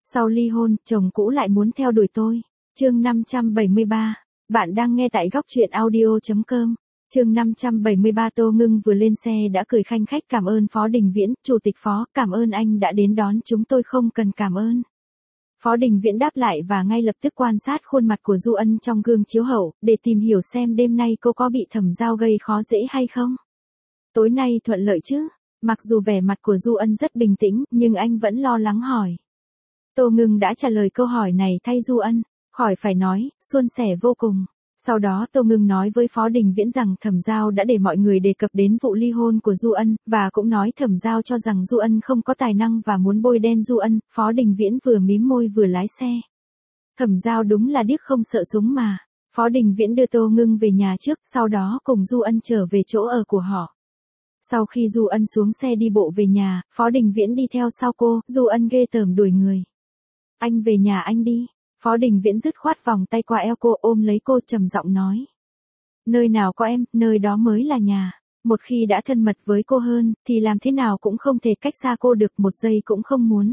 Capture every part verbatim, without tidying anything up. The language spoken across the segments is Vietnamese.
Sau ly hôn, chồng cũ lại muốn theo đuổi tôi. Chương năm trăm bảy mươi ba. Bạn đang nghe tại góc truyện audio chấm com. Chương năm trăm bảy mươi ba. Tô Ngưng vừa lên xe đã cười khanh khách cảm ơn Phó Đình Viễn, Chủ tịch Phó, cảm ơn anh đã đến đón chúng tôi, không cần cảm ơn. Phó Đình Viễn đáp lại và ngay lập tức quan sát khuôn mặt của Du Ân trong gương chiếu hậu, để tìm hiểu xem đêm nay cô có bị Thẩm Giao gây khó dễ hay không. Tối nay thuận lợi chứ? Mặc dù vẻ mặt của Du Ân rất bình tĩnh, nhưng anh vẫn lo lắng hỏi. Tô Ngưng đã trả lời câu hỏi này thay Du Ân, khỏi phải nói, suôn sẻ vô cùng. Sau đó Tô Ngưng nói với Phó Đình Viễn rằng Thẩm Giao đã để mọi người đề cập đến vụ ly hôn của Du Ân, và cũng nói Thẩm Giao cho rằng Du Ân không có tài năng và muốn bôi đen Du Ân. Phó Đình Viễn vừa mím môi vừa lái xe. Thẩm Giao đúng là điếc không sợ súng mà. Phó Đình Viễn đưa Tô Ngưng về nhà trước, sau đó cùng Du Ân trở về chỗ ở của họ. Sau khi Du Ân xuống xe đi bộ về nhà, Phó Đình Viễn đi theo sau cô. Du Ân ghê tởm đuổi người. Anh về nhà anh đi. Phó Đình Viễn dứt khoát vòng tay qua eo cô, ôm lấy cô trầm giọng nói. Nơi nào có em, nơi đó mới là nhà. Một khi đã thân mật với cô hơn, thì làm thế nào cũng không thể cách xa cô được một giây cũng không muốn.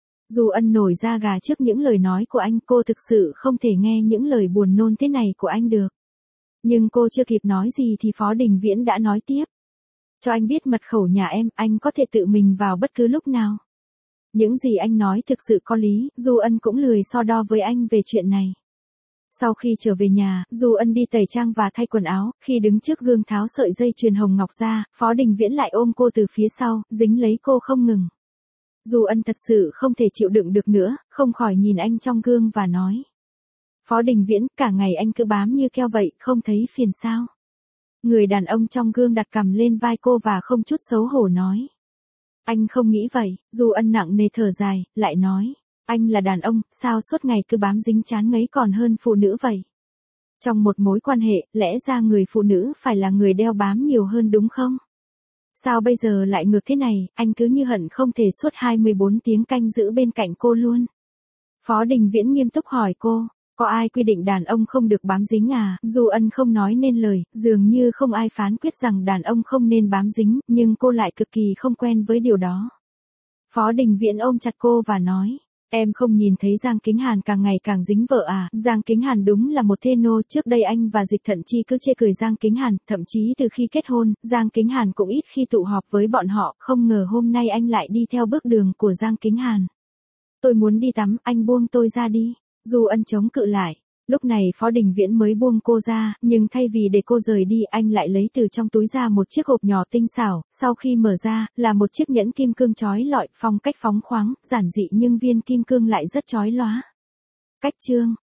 Du Ân nổi da gà trước những lời nói của anh, cô thực sự không thể nghe những lời buồn nôn thế này của anh được. Nhưng cô chưa kịp nói gì thì Phó Đình Viễn đã nói tiếp. Cho anh biết mật khẩu nhà em, anh có thể tự mình vào bất cứ lúc nào. Những gì anh nói thực sự có lý, Du Ân cũng lười so đo với anh về chuyện này. Sau khi trở về nhà, Du Ân đi tẩy trang và thay quần áo, khi đứng trước gương tháo sợi dây chuyền hồng ngọc ra, Phó Đình Viễn lại ôm cô từ phía sau, dính lấy cô không ngừng. Du Ân thật sự không thể chịu đựng được nữa, không khỏi nhìn anh trong gương và nói. Phó Đình Viễn, cả ngày anh cứ bám như keo vậy, không thấy phiền sao? Người đàn ông trong gương đặt cằm lên vai cô và không chút xấu hổ nói. Anh không nghĩ vậy. Du Ân nặng nề thở dài, lại nói. Anh là đàn ông, sao suốt ngày cứ bám dính chán ngấy còn hơn phụ nữ vậy? Trong một mối quan hệ, lẽ ra người phụ nữ phải là người đeo bám nhiều hơn đúng không? Sao bây giờ lại ngược thế này, anh cứ như hận không thể suốt hai mươi bốn tiếng canh giữ bên cạnh cô luôn. Phó Đình Viễn nghiêm túc hỏi cô. Có ai quy định đàn ông không được bám dính à? Du Ân không nói nên lời, dường như không ai phán quyết rằng đàn ông không nên bám dính, nhưng cô lại cực kỳ không quen với điều đó. Phó Đình Viễn ôm chặt cô và nói, em không nhìn thấy Giang Kính Hàn càng ngày càng dính vợ à? Giang Kính Hàn đúng là một thê nô, trước đây anh và Dịch Thận Chi cứ chê cười Giang Kính Hàn, thậm chí từ khi kết hôn, Giang Kính Hàn cũng ít khi tụ họp với bọn họ, không ngờ hôm nay anh lại đi theo bước đường của Giang Kính Hàn. Tôi muốn đi tắm, anh buông tôi ra đi. Du Ân chống cự lại. Lúc này Phó Đình Viễn mới buông cô ra, nhưng thay vì để cô rời đi, anh lại lấy từ trong túi ra một chiếc hộp nhỏ tinh xảo, sau khi mở ra, là một chiếc nhẫn kim cương chói lọi, phong cách phóng khoáng, giản dị nhưng viên kim cương lại rất chói lóa. Cách chương